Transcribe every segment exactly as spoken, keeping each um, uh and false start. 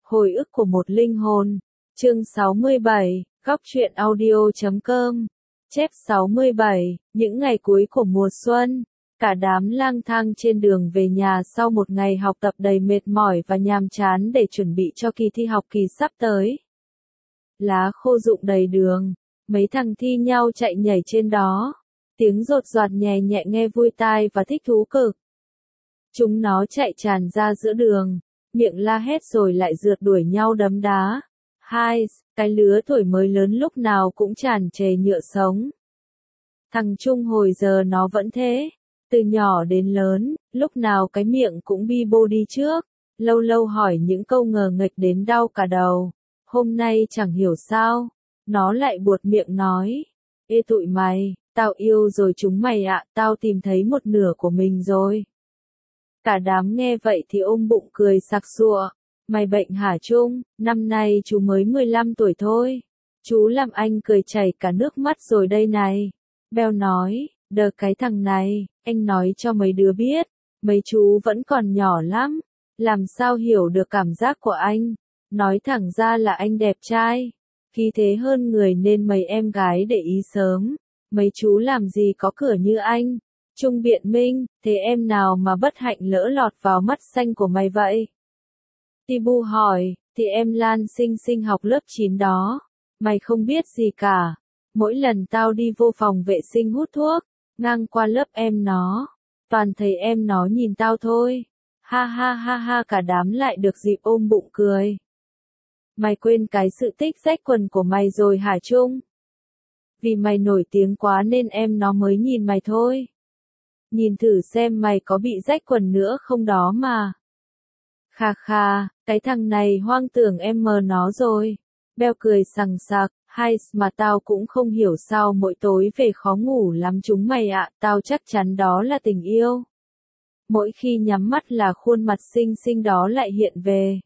Hồi ức của một linh hồn. Chương sáu mươi bảy, góc truyện audio chấm com. Chép sáu mươi bảy, những ngày cuối của mùa xuân. Cả đám lang thang trên đường về nhà sau một ngày học tập đầy mệt mỏi và nhàm chán để chuẩn bị cho kỳ thi học kỳ sắp tới. Lá khô rụng đầy đường, mấy thằng thi nhau chạy nhảy trên đó. Tiếng rột rọt nhẹ nhẹ nghe vui tai và thích thú cực. Chúng nó chạy tràn ra giữa đường, miệng la hét rồi lại rượt đuổi nhau đấm đá. Hai, cái lứa tuổi mới lớn lúc nào cũng tràn trề nhựa sống. Thằng Trung hồi giờ nó vẫn thế. Từ nhỏ đến lớn, lúc nào cái miệng cũng bi bô đi trước. Lâu lâu hỏi những câu ngờ nghệch đến đau cả đầu. Hôm nay chẳng hiểu sao, nó lại buột miệng nói. Ê tụi mày, tao yêu rồi chúng mày ạ, tao tìm thấy một nửa của mình rồi. Cả đám nghe vậy thì ôm bụng cười sặc sụa. Mày bệnh hả Trung, năm nay chú mới mười lăm tuổi thôi. Chú làm anh cười chảy cả nước mắt rồi đây này. Beo nói, đờ cái thằng này, anh nói cho mấy đứa biết, mấy chú vẫn còn nhỏ lắm. Làm sao hiểu được cảm giác của anh. Nói thẳng ra là anh đẹp trai, khí thế hơn người nên mấy em gái để ý sớm. Mấy chú làm gì có cửa như anh. Trung biện minh, thế em nào mà bất hạnh lỡ lọt vào mắt xanh của mày vậy? Tibu hỏi, thì em Lan Sinh Sinh học lớp chín đó. Mày không biết gì cả. Mỗi lần tao đi vô phòng vệ sinh hút thuốc, ngang qua lớp em nó, toàn thấy em nó nhìn tao thôi. Ha ha ha ha, cả đám lại được dịp ôm bụng cười. Mày quên cái sự tích rách quần của mày rồi hả Trung? Vì mày nổi tiếng quá nên em nó mới nhìn mày thôi. Nhìn thử xem mày có bị rách quần nữa không đó mà. Kha kha, cái thằng này hoang tưởng em mờ nó rồi. Beo cười sằng sặc, hay mà tao cũng không hiểu sao mỗi tối về khó ngủ lắm chúng mày ạ, tao chắc chắn đó là tình yêu. Mỗi khi nhắm mắt là khuôn mặt xinh xinh đó lại hiện về.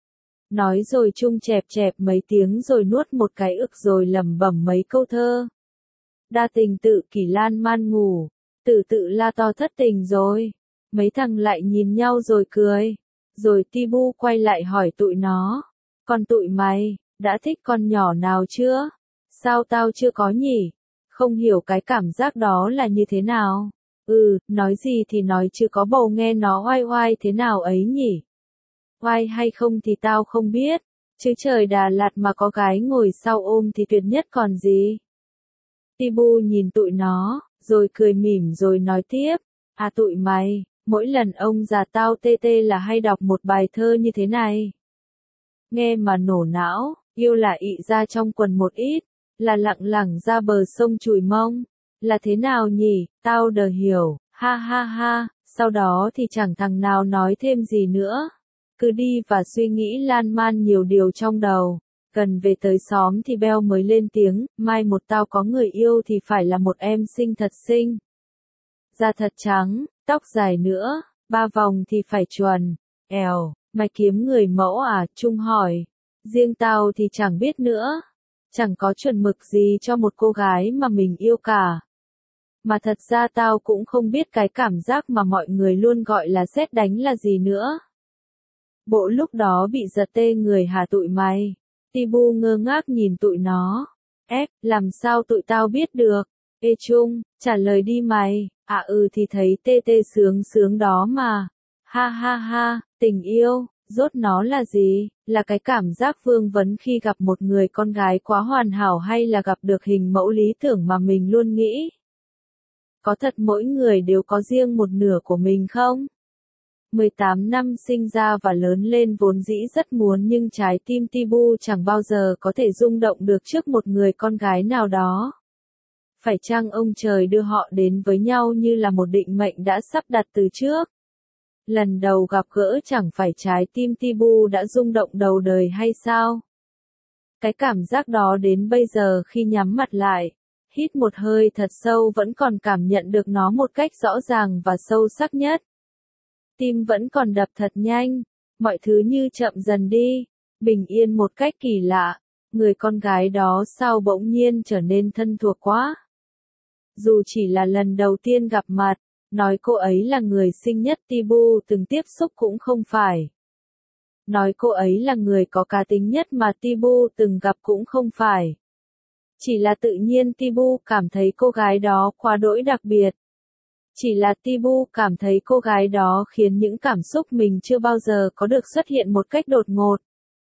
Nói rồi Trung chẹp chẹp mấy tiếng rồi nuốt một cái ức rồi lẩm bẩm mấy câu thơ. Đa tình tự kỷ lan man ngủ, tự tự la to thất tình rồi. Mấy thằng lại nhìn nhau rồi cười. Rồi Tibu quay lại hỏi tụi nó. Còn tụi mày, đã thích con nhỏ nào chưa? Sao tao chưa có nhỉ? Không hiểu cái cảm giác đó là như thế nào? Ừ, nói gì thì nói chứ có bầu nghe nó oai oai thế nào ấy nhỉ? Oai hay không thì tao không biết. Chứ trời Đà Lạt mà có gái ngồi sau ôm thì tuyệt nhất còn gì? Tibu nhìn tụi nó, rồi cười mỉm rồi nói tiếp. À tụi mày, mỗi lần ông già tao tê tê là hay đọc một bài thơ như thế này. Nghe mà nổ não, yêu là ị ra trong quần một ít, là lặng lẳng ra bờ sông chùi mông. Là thế nào nhỉ, tao đờ hiểu, ha ha ha, sau đó thì chẳng thằng nào nói thêm gì nữa. Cứ đi và suy nghĩ lan man nhiều điều trong đầu. Gần về tới xóm thì Beo mới lên tiếng, mai một tao có người yêu thì phải là một em xinh thật xinh. Da thật trắng, tóc dài nữa, ba vòng thì phải chuẩn. Èo, mày kiếm người mẫu à? Trung hỏi. Riêng tao thì chẳng biết nữa. Chẳng có chuẩn mực gì cho một cô gái mà mình yêu cả. Mà thật ra tao cũng không biết cái cảm giác mà mọi người luôn gọi là sét đánh là gì nữa. Bộ lúc đó bị giật tê người hả tụi mày? Tibu ngơ ngác nhìn tụi nó. Ép, làm sao tụi tao biết được? Ê Trung, trả lời đi mày. À ừ thì thấy tê tê sướng sướng đó mà. Ha ha ha, tình yêu, rốt nó là gì? Là cái cảm giác vương vấn khi gặp một người con gái quá hoàn hảo hay là gặp được hình mẫu lý tưởng mà mình luôn nghĩ? Có thật mỗi người đều có riêng một nửa của mình không? mười tám năm sinh ra và lớn lên vốn dĩ rất muốn nhưng trái tim Tibu chẳng bao giờ có thể rung động được trước một người con gái nào đó. Phải chăng ông trời đưa họ đến với nhau như là một định mệnh đã sắp đặt từ trước? Lần đầu gặp gỡ chẳng phải trái tim Tibu đã rung động đầu đời hay sao? Cái cảm giác đó đến bây giờ khi nhắm mặt lại, hít một hơi thật sâu vẫn còn cảm nhận được nó một cách rõ ràng và sâu sắc nhất. Tim vẫn còn đập thật nhanh, mọi thứ như chậm dần đi, bình yên một cách kỳ lạ. Người con gái đó sao bỗng nhiên trở nên thân thuộc quá? Dù chỉ là lần đầu tiên gặp mặt, nói cô ấy là người xinh nhất Tibu từng tiếp xúc cũng không phải. nói cô ấy là người có cá tính nhất mà Tibu từng gặp cũng không phải. Chỉ là tự nhiên Tibu cảm thấy cô gái đó quá đỗi đặc biệt. Chỉ là Tibu cảm thấy cô gái đó khiến những cảm xúc mình chưa bao giờ có được xuất hiện một cách đột ngột.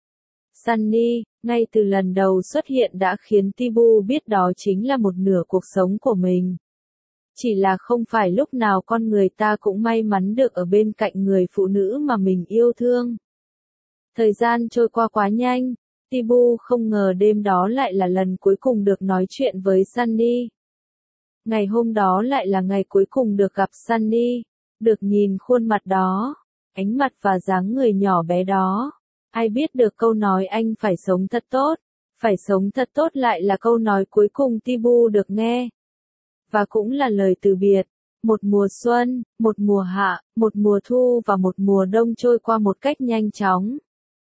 Sunny, ngay từ lần đầu xuất hiện đã khiến Tibu biết đó chính là một nửa cuộc sống của mình. Chỉ là không phải lúc nào con người ta cũng may mắn được ở bên cạnh người phụ nữ mà mình yêu thương. Thời gian trôi qua quá nhanh, Tibu không ngờ đêm đó lại là lần cuối cùng được nói chuyện với Sunny. Ngày hôm đó lại là ngày cuối cùng được gặp Sunny, được nhìn khuôn mặt đó, ánh mặt và dáng người nhỏ bé đó. Ai biết được câu nói anh phải sống thật tốt, phải sống thật tốt lại là câu nói cuối cùng Tibu được nghe. Và cũng là lời từ biệt. Một mùa xuân, một mùa hạ, một mùa thu và một mùa đông trôi qua một cách nhanh chóng.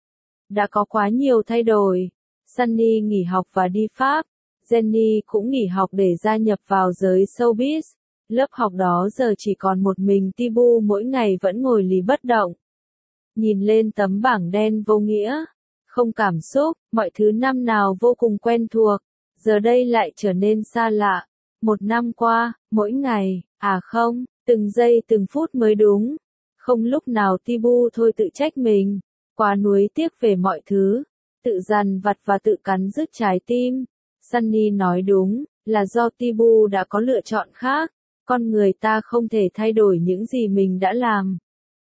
Đã có quá nhiều thay đổi. Sunny nghỉ học và đi Pháp. Jenny cũng nghỉ học để gia nhập vào giới showbiz. Lớp học đó giờ chỉ còn một mình Tibu mỗi ngày vẫn ngồi lì bất động. Nhìn lên tấm bảng đen vô nghĩa. Không cảm xúc, mọi thứ năm nào vô cùng quen thuộc. Giờ đây lại trở nên xa lạ. Một năm qua, mỗi ngày, à không, từng giây từng phút mới đúng. Không lúc nào Tibu thôi tự trách mình. Quá nuối tiếc về mọi thứ. Tự dằn vặt và tự cắn rứt trái tim. Sunny nói đúng, là do Tibu đã có lựa chọn khác. Con người ta không thể thay đổi những gì mình đã làm.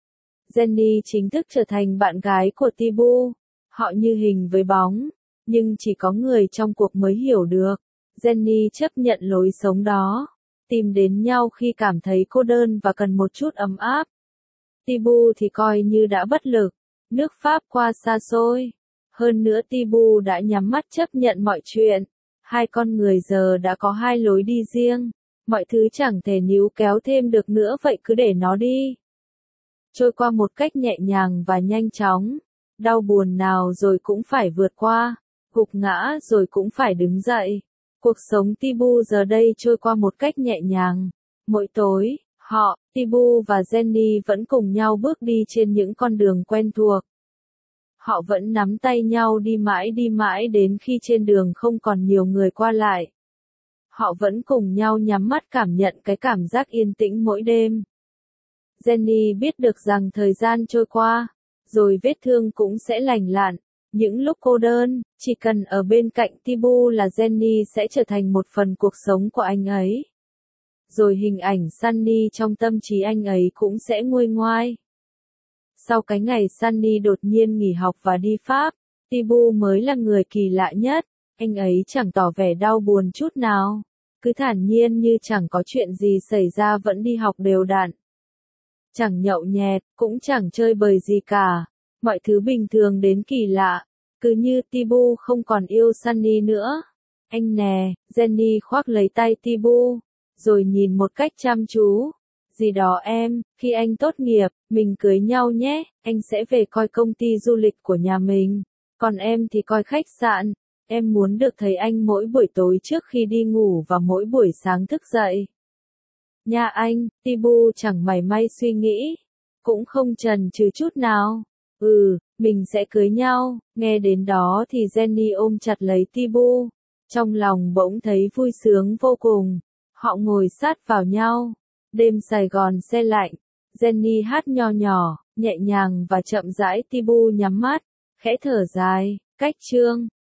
Jenny chính thức trở thành bạn gái của Tibu. Họ như hình với bóng. Nhưng chỉ có người trong cuộc mới hiểu được. Jenny chấp nhận lối sống đó. Tìm đến nhau khi cảm thấy cô đơn và cần một chút ấm áp. Tibu thì coi như đã bất lực. Nước Pháp qua xa xôi. Hơn nữa Tibu đã nhắm mắt chấp nhận mọi chuyện. Hai con người giờ đã có hai lối đi riêng. Mọi thứ chẳng thể níu kéo thêm được nữa vậy cứ để nó đi. Trôi qua một cách nhẹ nhàng và nhanh chóng. Đau buồn nào rồi cũng phải vượt qua. Gục ngã rồi cũng phải đứng dậy. Cuộc sống Tibu giờ đây trôi qua một cách nhẹ nhàng. Mỗi tối, họ, Tibu và Jenny vẫn cùng nhau bước đi trên những con đường quen thuộc. Họ vẫn nắm tay nhau đi mãi đi mãi đến khi trên đường không còn nhiều người qua lại. Họ vẫn cùng nhau nhắm mắt cảm nhận cái cảm giác yên tĩnh mỗi đêm. Jenny biết được rằng thời gian trôi qua, rồi vết thương cũng sẽ lành lặn. Những lúc cô đơn, chỉ cần ở bên cạnh Tibu là Jenny sẽ trở thành một phần cuộc sống của anh ấy. Rồi hình ảnh Sunny trong tâm trí anh ấy cũng sẽ nguôi ngoai. Sau cái ngày Sunny đột nhiên nghỉ học và đi Pháp, Tibu mới là người kỳ lạ nhất. Anh ấy chẳng tỏ vẻ đau buồn chút nào. Cứ thản nhiên như chẳng có chuyện gì xảy ra vẫn đi học đều đặn. Chẳng nhậu nhẹt, cũng chẳng chơi bời gì cả. Mọi thứ bình thường đến kỳ lạ. Cứ như Tibu không còn yêu Sunny nữa. Anh nè, Jenny khoác lấy tay Tibu. Rồi nhìn một cách chăm chú. Gì đó em, khi anh tốt nghiệp, mình cưới nhau nhé. Anh sẽ về coi công ty du lịch của nhà mình. Còn em thì coi khách sạn. Em muốn được thấy anh mỗi buổi tối trước khi đi ngủ và mỗi buổi sáng thức dậy. Nha anh, Tibu chẳng mảy may suy nghĩ. Cũng không chần chừ chút nào. Ừ, mình sẽ cưới nhau. Nghe đến đó thì Jenny ôm chặt lấy Tibu. Trong lòng bỗng thấy vui sướng vô cùng. Họ ngồi sát vào nhau. Đêm Sài Gòn se lạnh. Jenny hát nho nhỏ, nhẹ nhàng và chậm rãi. Tibu nhắm mắt, khẽ thở dài. Cách chương